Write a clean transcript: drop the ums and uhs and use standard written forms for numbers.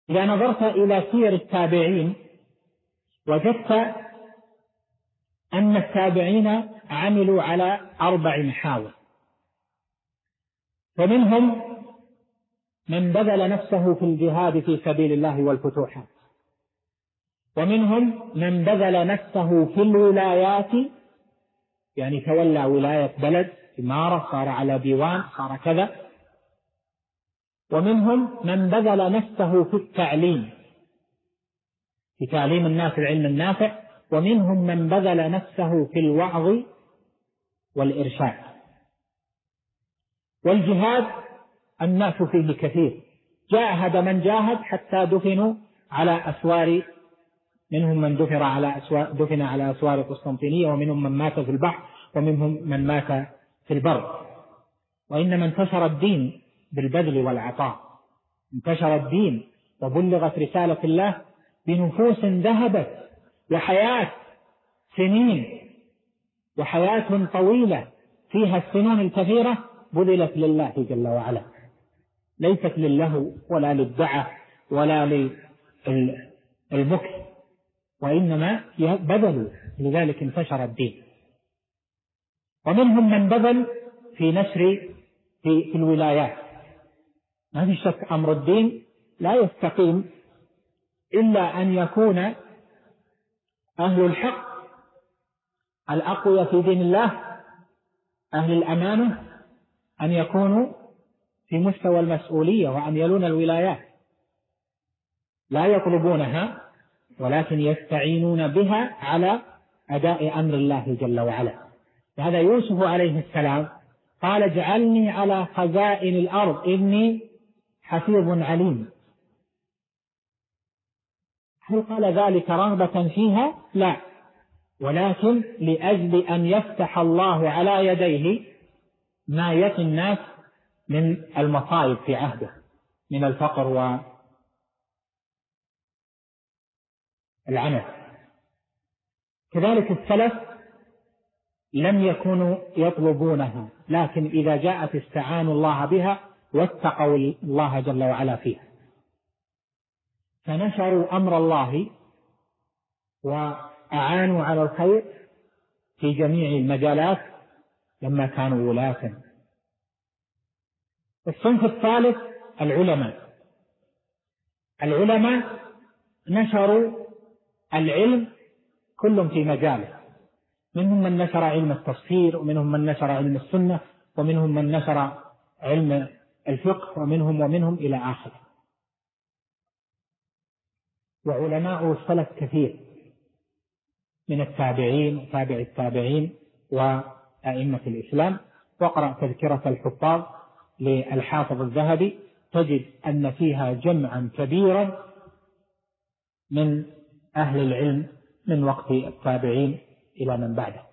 إذا نظرت إلى سير التابعين وجدت أن التابعين عملوا على 4 محاور، فمنهم من بذل نفسه في الجهاد في سبيل الله والفتوحات، ومنهم من بذل نفسه في الولايات، يعني تولى ولاية بلد، إمارة، صار على ديوان، صار كذا، ومنهم من بذل نفسه في التعليم، في تعليم الناس العلم النافع، ومنهم من بذل نفسه في الوعظ والإرشاد. والجهاد الناس فيه كثير، جاهد من جاهد حتى دفنوا على أسوار، منهم من دفن على أسوار قسطنطينية، ومنهم من مات في البحر، ومنهم من مات في البر. وإنما انتشر الدين بالبذل والعطاء، انتشر الدين وبلغت رسالة الله بنفوس ذهبت، وحياة سنين، وحياة طويلة فيها السنون الكثيرة بذلت لله جل وعلا، ليست للهو ولا للدعة ولا للمكث، وإنما بذلوا، لذلك انتشر الدين. ومنهم من بذل في نشر في الولايات. ما في شك أمر الدين لا يستقيم إلا أن يكون أهل الحق الأقوياء في دين الله، أهل الأمانة، أن يكونوا في مستوى المسؤولية وأن يلون الولايات، لا يطلبونها ولكن يستعينون بها على أداء أمر الله جل وعلا. هذا يوسف عليه السلام قال: اجعلني على خزائن الأرض إني حفيظ عليم. هل قال ذلك رغبة فيها؟ لا، ولكن لأجل أن يفتح الله على يديه ما يقي الناس من المصائب في عهده، من الفقر والعنف. كذلك السلف لم يكونوا يطلبونها، لكن إذا جاءت استعانوا الله بها واتقوا الله جل وعلا فيها، فنشروا أمر الله وأعانوا على الخير في جميع المجالات لما كانوا ولاة. الصنف الثالث العلماء نشروا العلم كل في مجاله، منهم من نشر علم التفسير، ومنهم من نشر علم السنة، ومنهم من نشر علم الفقه، ومنهم إلى آخره. وعلماء السلف كثير من التابعين وتابع التابعين وأئمة الإسلام. واقرأ تذكرة الحفاظ للحافظ الذهبي تجد أن فيها جمعا كبيرا من أهل العلم من وقت التابعين إلى من بعده.